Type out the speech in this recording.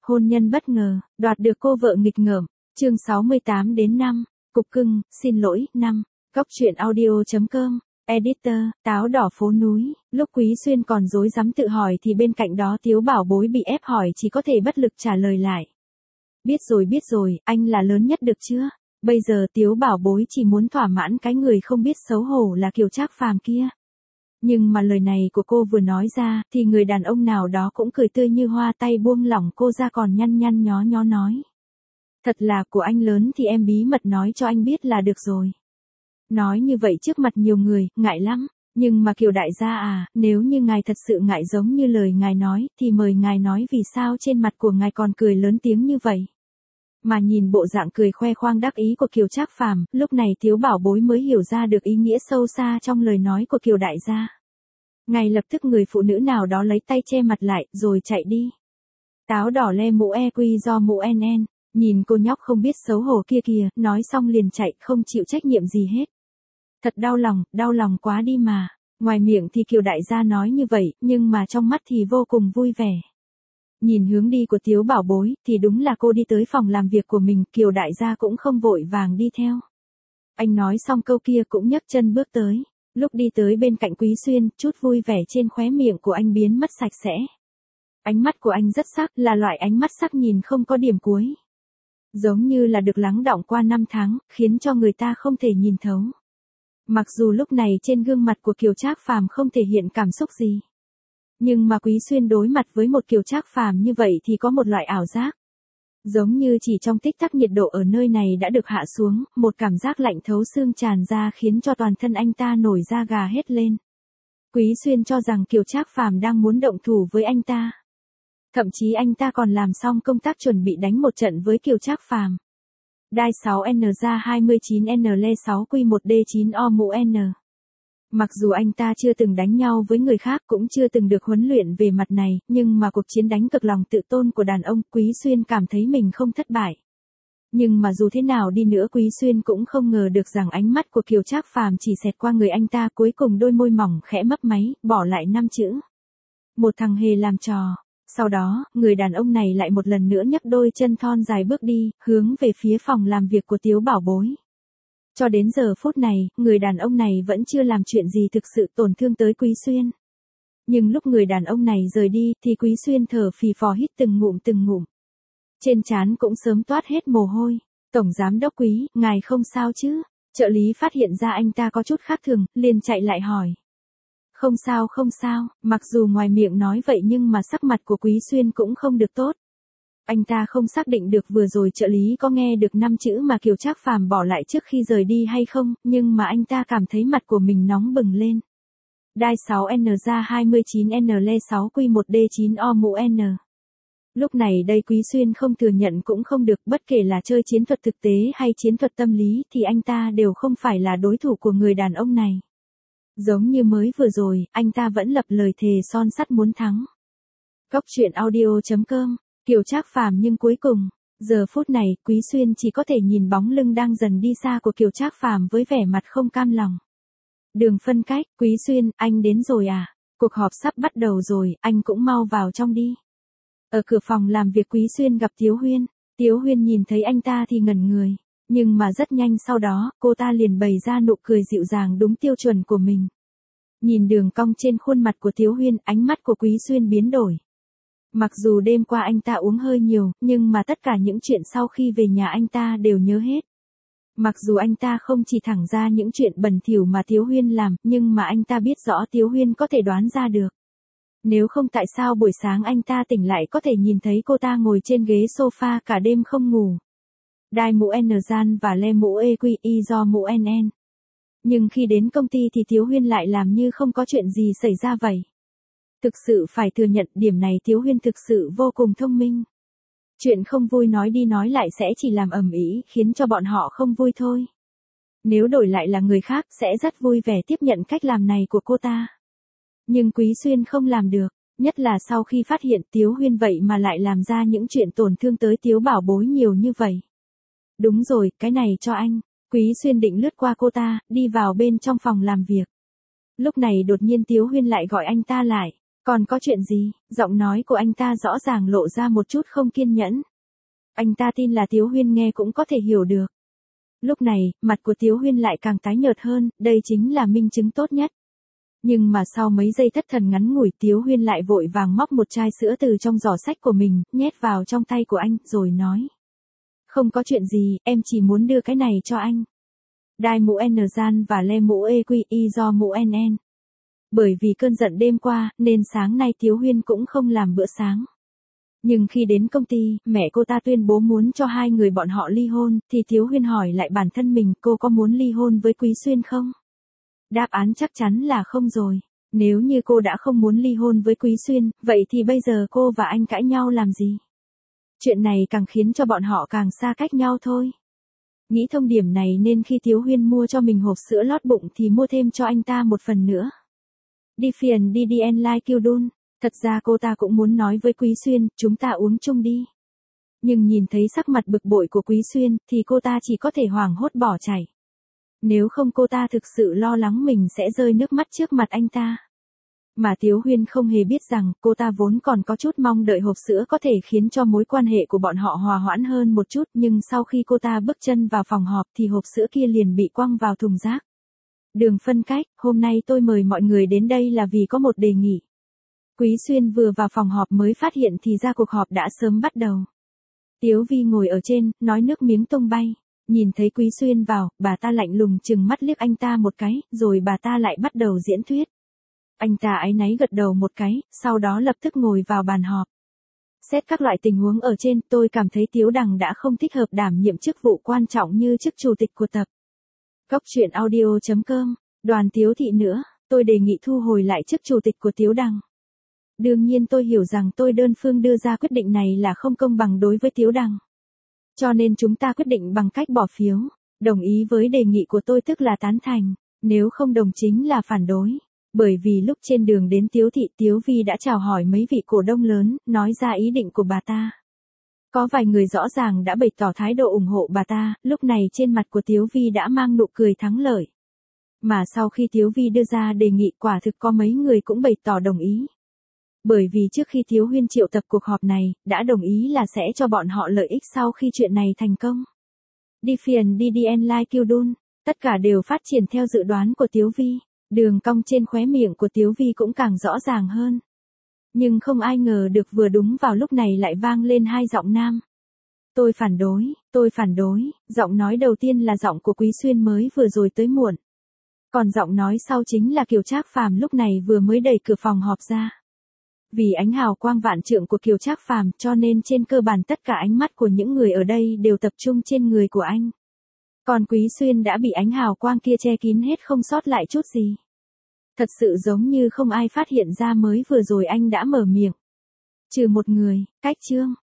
Hôn nhân bất ngờ, đoạt được cô vợ nghịch ngợm. Chương 68 đến 5. Cục cưng, xin lỗi, 5. Góc truyện audio.com. Editor, táo đỏ phố núi. Lúc Quý Xuyên còn rối rắm tự hỏi thì bên cạnh đó Tiếu Bảo Bối bị ép hỏi chỉ có thể bất lực trả lời lại. Biết rồi, anh là lớn nhất được chưa? Bây giờ Tiếu Bảo Bối chỉ muốn thỏa mãn cái người không biết xấu hổ là Kiều Trác Phàm kia. Nhưng mà lời này của cô vừa nói ra thì người đàn ông nào đó cũng cười tươi như hoa, tay buông lỏng cô ra còn nhăn nhăn nhó nhó nói. Thật là của anh lớn thì em bí mật nói cho anh biết là được rồi. Nói như vậy trước mặt nhiều người, ngại lắm. Nhưng mà Kiều đại gia à, nếu như ngài thật sự ngại giống như lời ngài nói, thì mời ngài nói vì sao trên mặt của ngài còn cười lớn tiếng như vậy. Mà nhìn bộ dạng cười khoe khoang đắc ý của Kiều Trác Phàm, lúc này Tiếu Bảo Bối mới hiểu ra được ý nghĩa sâu xa trong lời nói của Kiều đại gia. Ngay lập tức người phụ nữ nào đó lấy tay che mặt lại, rồi chạy đi. Táo đỏ le mũ EQ do mũ NN, nhìn cô nhóc không biết xấu hổ kia kìa, nói xong liền chạy, không chịu trách nhiệm gì hết. Thật đau lòng quá đi mà. Ngoài miệng thì Kiều đại gia nói như vậy, nhưng mà trong mắt thì vô cùng vui vẻ. Nhìn hướng đi của Tiếu Bảo Bối, thì đúng là cô đi tới phòng làm việc của mình, Kiều đại gia cũng không vội vàng đi theo. Anh nói xong câu kia cũng nhấc chân bước tới. Lúc đi tới bên cạnh Quý Xuyên, chút vui vẻ trên khóe miệng của anh biến mất sạch sẽ. Ánh mắt của anh rất sắc, là loại ánh mắt sắc nhìn không có điểm cuối. Giống như là được lắng đọng qua năm tháng, khiến cho người ta không thể nhìn thấu. Mặc dù lúc này trên gương mặt của Kiều Trác Phàm không thể hiện cảm xúc gì. Nhưng mà Quý Xuyên đối mặt với một Kiều Trác Phàm như vậy thì có một loại ảo giác. Giống như chỉ trong tích tắc nhiệt độ ở nơi này đã được hạ xuống, một cảm giác lạnh thấu xương tràn ra khiến cho toàn thân anh ta nổi da gà hết lên. Quý Xuyên cho rằng Kiều Trác Phàm đang muốn động thủ với anh ta. Thậm chí anh ta còn làm xong công tác chuẩn bị đánh một trận với Kiều Trác Phàm. Đai 6N ra 29N le 6Q1D9O mũ N. Mặc dù anh ta chưa từng đánh nhau với người khác cũng chưa từng được huấn luyện về mặt này, nhưng mà cuộc chiến đánh cực lòng tự tôn của đàn ông, Quý Xuyên cảm thấy mình không thất bại. Nhưng mà dù thế nào đi nữa Quý Xuyên cũng không ngờ được rằng ánh mắt của Kiều Trác Phàm chỉ xẹt qua người anh ta, cuối cùng đôi môi mỏng khẽ mấp máy, bỏ lại 5 chữ. Một thằng hề làm trò. Sau đó, người đàn ông này lại một lần nữa nhấc đôi chân thon dài bước đi, hướng về phía phòng làm việc của Tiếu Bảo Bối. Cho đến giờ phút này, người đàn ông này vẫn chưa làm chuyện gì thực sự tổn thương tới Quý Xuyên. Nhưng lúc người đàn ông này rời đi, thì Quý Xuyên thở phì phò hít từng ngụm. Trên trán cũng sớm toát hết mồ hôi. Tổng giám đốc Quý, ngài không sao chứ? Trợ lý phát hiện ra anh ta có chút khác thường, liền chạy lại hỏi. Không sao, mặc dù ngoài miệng nói vậy nhưng mà sắc mặt của Quý Xuyên cũng không được tốt. Anh ta không xác định được vừa rồi trợ lý có nghe được 5 chữ mà Kiều Trác Phàm bỏ lại trước khi rời đi hay không, nhưng mà anh ta cảm thấy mặt của mình nóng bừng lên. Đai 6N ra 29N le 6Q1D9O mũ N. Lúc này đây Quý Xuyên không thừa nhận cũng không được, bất kể là chơi chiến thuật thực tế hay chiến thuật tâm lý thì anh ta đều không phải là đối thủ của người đàn ông này. Giống như mới vừa rồi, anh ta vẫn lập lời thề son sắt muốn thắng. Góc truyện audio.com. Kiều Trác Phàm nhưng cuối cùng, giờ phút này, Quý Xuyên chỉ có thể nhìn bóng lưng đang dần đi xa của Kiều Trác Phàm với vẻ mặt không cam lòng. Đường phân cách, Quý Xuyên, anh đến rồi à? Cuộc họp sắp bắt đầu rồi, anh cũng mau vào trong đi. Ở cửa phòng làm việc Quý Xuyên gặp Tiếu Huyên. Tiếu Huyên nhìn thấy anh ta thì ngẩn người. Nhưng mà rất nhanh sau đó, cô ta liền bày ra nụ cười dịu dàng đúng tiêu chuẩn của mình. Nhìn đường cong trên khuôn mặt của Tiếu Huyên, ánh mắt của Quý Xuyên biến đổi. Mặc dù đêm qua anh ta uống hơi nhiều, nhưng mà tất cả những chuyện sau khi về nhà anh ta đều nhớ hết. Mặc dù anh ta không chỉ thẳng ra những chuyện bẩn thỉu mà Tiếu Huyên làm, nhưng mà anh ta biết rõ Tiếu Huyên có thể đoán ra được. Nếu không tại sao buổi sáng anh ta tỉnh lại có thể nhìn thấy cô ta ngồi trên ghế sofa cả đêm không ngủ. Đai mũ N gian và le mũ EQ do mũ NN. Nhưng khi đến công ty thì Tiếu Huyên lại làm như không có chuyện gì xảy ra vậy. Thực sự phải thừa nhận điểm này Tiếu Huyên thực sự vô cùng thông minh. Chuyện không vui nói đi nói lại sẽ chỉ làm ầm ĩ khiến cho bọn họ không vui thôi. Nếu đổi lại là người khác sẽ rất vui vẻ tiếp nhận cách làm này của cô ta. Nhưng Quý Xuyên không làm được, nhất là sau khi phát hiện Tiếu Huyên vậy mà lại làm ra những chuyện tổn thương tới Tiếu Bảo Bối nhiều như vậy. Đúng rồi, cái này cho anh. Quý Xuyên định lướt qua cô ta, đi vào bên trong phòng làm việc. Lúc này đột nhiên Tiếu Huyên lại gọi anh ta lại. Còn có chuyện gì? Giọng nói của anh ta rõ ràng lộ ra một chút không kiên nhẫn. Anh ta tin là Tiếu Huyên nghe cũng có thể hiểu được. Lúc này, mặt của Tiếu Huyên lại càng tái nhợt hơn, đây chính là minh chứng tốt nhất. Nhưng mà sau mấy giây thất thần ngắn ngủi, Tiếu Huyên lại vội vàng móc một chai sữa từ trong giỏ xách của mình, nhét vào trong tay của anh, rồi nói. Không có chuyện gì, em chỉ muốn đưa cái này cho anh. Đai mũ N gian và le mũ EQI do mũ NN. Bởi vì cơn giận đêm qua, nên sáng nay Tiếu Huyên cũng không làm bữa sáng. Nhưng khi đến công ty, mẹ cô ta tuyên bố muốn cho hai người bọn họ ly hôn, thì Tiếu Huyên hỏi lại bản thân mình, cô có muốn ly hôn với Quý Xuyên không? Đáp án chắc chắn là không rồi. Nếu như cô đã không muốn ly hôn với Quý Xuyên, vậy thì bây giờ cô và anh cãi nhau làm gì? Chuyện này càng khiến cho bọn họ càng xa cách nhau thôi. Nghĩ thông điểm này nên khi Tiếu Huyên mua cho mình hộp sữa lót bụng thì mua thêm cho anh ta một phần nữa. Đi phiền đi đi en lai kêu đun. Thật ra cô ta cũng muốn nói với Quý Xuyên, chúng ta uống chung đi. Nhưng nhìn thấy sắc mặt bực bội của Quý Xuyên, thì cô ta chỉ có thể hoảng hốt bỏ chạy. Nếu không cô ta thực sự lo lắng mình sẽ rơi nước mắt trước mặt anh ta. Mà Tiếu Huyên không hề biết rằng, cô ta vốn còn có chút mong đợi hộp sữa có thể khiến cho mối quan hệ của bọn họ hòa hoãn hơn một chút, nhưng sau khi cô ta bước chân vào phòng họp thì hộp sữa kia liền bị quăng vào thùng rác. Đường phân cách, hôm nay tôi mời mọi người đến đây là vì có một đề nghị. Quý Xuyên vừa vào phòng họp mới phát hiện thì ra cuộc họp đã sớm bắt đầu. Tiếu Vi ngồi ở trên, nói nước miếng tung bay. Nhìn thấy Quý Xuyên vào, bà ta lạnh lùng chừng mắt liếc anh ta một cái, rồi bà ta lại bắt đầu diễn thuyết. Anh ta áy náy gật đầu một cái, sau đó lập tức ngồi vào bàn họp. Xét các loại tình huống ở trên, tôi cảm thấy Tiếu Đằng đã không thích hợp đảm nhiệm chức vụ quan trọng như chức chủ tịch của tập. Cóc truyện audio.com, Đoàn Tiếu Thị nữa, tôi đề nghị thu hồi lại chức chủ tịch của Tiếu Đằng. Đương nhiên tôi hiểu rằng tôi đơn phương đưa ra quyết định này là không công bằng đối với Tiếu Đằng. Cho nên chúng ta quyết định bằng cách bỏ phiếu, đồng ý với đề nghị của tôi tức là tán thành, nếu không đồng chính là phản đối. Bởi vì lúc trên đường đến Tiếu Thị, Tiếu Vi đã chào hỏi mấy vị cổ đông lớn, nói ra ý định của bà ta. Có vài người rõ ràng đã bày tỏ thái độ ủng hộ bà ta, lúc này trên mặt của Tiếu Vi đã mang nụ cười thắng lợi. Mà sau khi Tiếu Vi đưa ra đề nghị quả thực có mấy người cũng bày tỏ đồng ý. Bởi vì trước khi Tiếu Huyên triệu tập cuộc họp này, đã đồng ý là sẽ cho bọn họ lợi ích sau khi chuyện này thành công. Đi phiền đi đi en lai kêu đun, tất cả đều phát triển theo dự đoán của Tiếu Vi. Đường cong trên khóe miệng của Tiếu Vi cũng càng rõ ràng hơn. Nhưng không ai ngờ được vừa đúng vào lúc này lại vang lên hai giọng nam. Tôi phản đối, giọng nói đầu tiên là giọng của Quý Xuyên mới vừa rồi tới muộn. Còn giọng nói sau chính là Kiều Trác Phàm lúc này vừa mới đẩy cửa phòng họp ra. Vì ánh hào quang vạn trượng của Kiều Trác Phàm cho nên trên cơ bản tất cả ánh mắt của những người ở đây đều tập trung trên người của anh. Còn Quý Xuyên đã bị ánh hào quang kia che kín hết không sót lại chút gì. Thật sự giống như không ai phát hiện ra mới vừa rồi anh đã mở miệng. Trừ một người, Cách Trương.